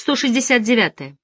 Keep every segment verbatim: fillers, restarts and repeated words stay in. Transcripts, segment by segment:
сто шестьдесят девятое.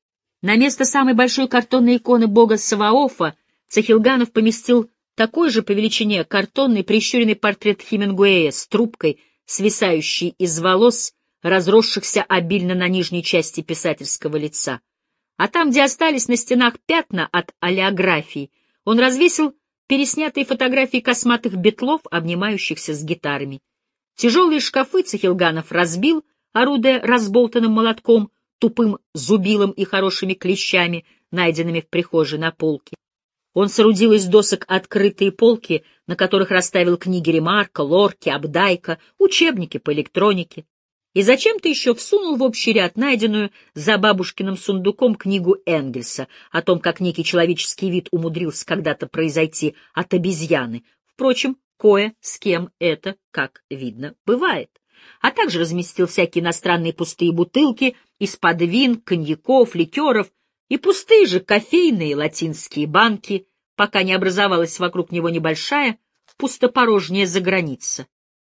На место самой большой картонной иконы бога Саваофа Цахилганов поместил такой же по величине картонный прищуренный портрет Хемингуэя с трубкой, свисающей из волос, разросшихся обильно на нижней части писательского лица. А там, где остались на стенах пятна от олеографий, он развесил переснятые фотографии косматых бетлов, обнимающихся с гитарами. Тяжелые шкафы Цахилганов разбил, орудуя разболтанным молотком, тупым зубилом и хорошими клещами, найденными в прихожей на полке. Он соорудил из досок открытые полки, на которых расставил книги Ремарка, Лорки, Абдайка, учебники по электронике. И зачем-то еще всунул в общий ряд найденную за бабушкиным сундуком книгу Энгельса о том, как некий человеческий вид умудрился когда-то произойти от обезьяны. Впрочем, кое с кем это, как видно, бывает. А также разместил всякие иностранные пустые бутылки из-под вин, коньяков, ликеров и пустые же кофейные латинские банки, пока не образовалась вокруг него небольшая пустопорожняя заграница.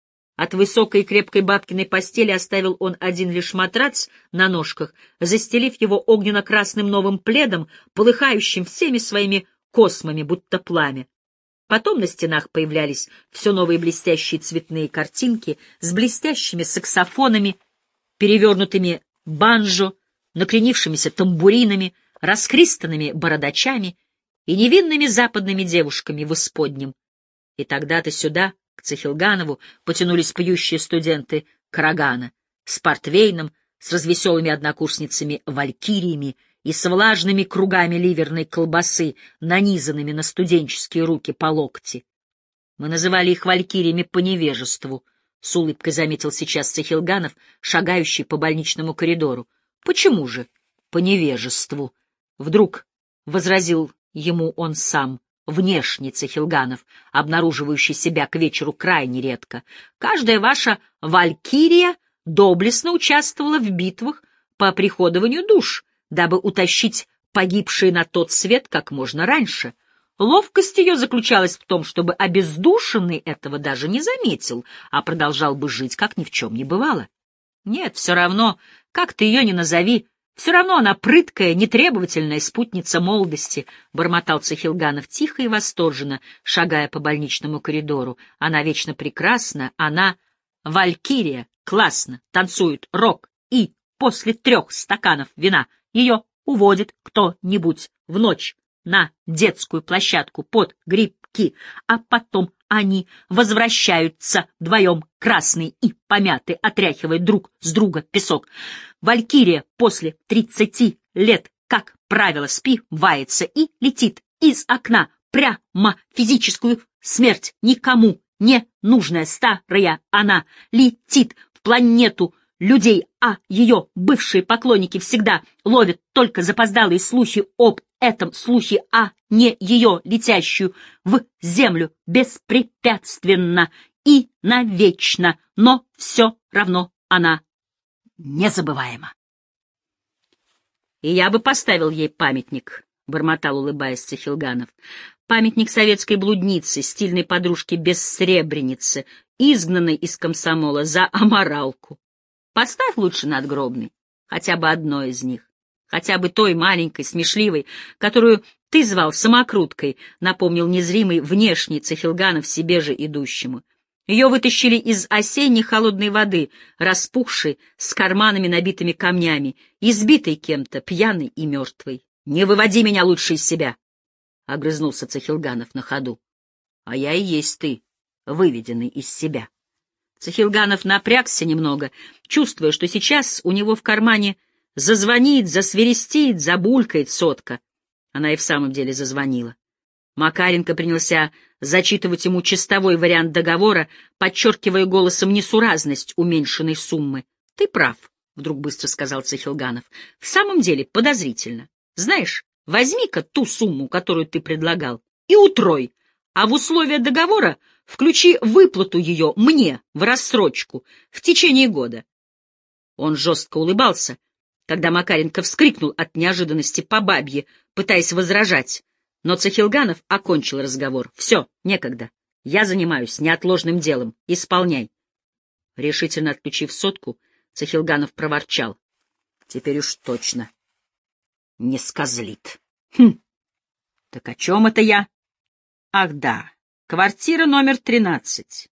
От высокой и крепкой бабкиной постели оставил он один лишь матрац на ножках, застелив его огненно-красным новым пледом, полыхающим всеми своими космами, будто пламя. Потом на стенах появлялись все новые блестящие цветные картинки с блестящими саксофонами, перевернутыми банджо, накренившимися тамбуринами, раскристанными бородачами и невинными западными девушками в исподнем. И тогда-то сюда, к Цахилганову, потянулись пьющие студенты Карагана с портвейном, с развеселыми однокурсницами-валькириями и с влажными кругами ливерной колбасы, нанизанными на студенческие руки по локти. Мы называли их валькириями по невежеству, — с улыбкой заметил сейчас Цахилганов, шагающий по больничному коридору. — Почему же по невежеству? — вдруг возразил ему он сам, внешний Цахилганов, обнаруживающий себя к вечеру крайне редко. Каждая ваша валькирия доблестно участвовала в битвах по приходованию душ, дабы утащить погибшие на тот свет как можно раньше. Ловкость ее заключалась в том, чтобы обездушенный этого даже не заметил, а продолжал бы жить, как ни в чем не бывало. Нет, все равно, как ты ее ни назови, все равно она прыткая, нетребовательная спутница молодости, — бормотал Цахилганов тихо и восторженно, шагая по больничному коридору. Она вечно прекрасна, она валькирия, классно, танцует рок, и после трех стаканов вина ее уводит кто-нибудь в ночь на детскую площадку под грибки, а потом они возвращаются вдвоем, красные и помятые, отряхивая друг с друга песок. Валькирия после тридцати лет, как правило, спивается и летит из окна прямо в физическую смерть. Никому не нужная старая она летит в планету людей, а ее бывшие поклонники всегда ловят только запоздалые слухи об этом слухе, а не ее, летящую в землю беспрепятственно и навечно, но все равно она незабываема. — И я бы поставил ей памятник, — бормотал, улыбаясь Цахилганов. — Памятник советской блудницы, стильной подружки-бессребреницы, изгнанной из комсомола за аморалку. Поставь лучше надгробный, хотя бы одной из них. Хотя бы той маленькой, смешливой, которую ты звал самокруткой, напомнил незримый внешний Цахилганов себе же идущему. Ее вытащили из осенней холодной воды, распухшей, с карманами, набитыми камнями, избитой кем-то, пьяной и мертвой. — Не выводи меня лучше из себя! — огрызнулся Цахилганов на ходу. — А я и есть ты, выведенный из себя. Цахилганов напрягся немного, чувствуя, что сейчас у него в кармане зазвонит, засверестит, забулькает сотка. Она и в самом деле зазвонила. Макаренко принялся зачитывать ему чистовой вариант договора, подчеркивая голосом несуразность уменьшенной суммы. — Ты прав, — вдруг быстро сказал Цахилганов. — В самом деле подозрительно. Знаешь, возьми-ка ту сумму, которую ты предлагал, и утрой, а в условия договора включи выплату ее мне в рассрочку в течение года. Он жестко улыбался, когда Макаренко вскрикнул от неожиданности по бабье, пытаясь возражать. Но Цахилганов окончил разговор. — Все, некогда. Я занимаюсь неотложным делом. Исполняй. Решительно отключив сотку, Цахилганов проворчал. Теперь уж точно не скозлит. Хм, так о чем это я? Ах да, квартира номер тринадцать.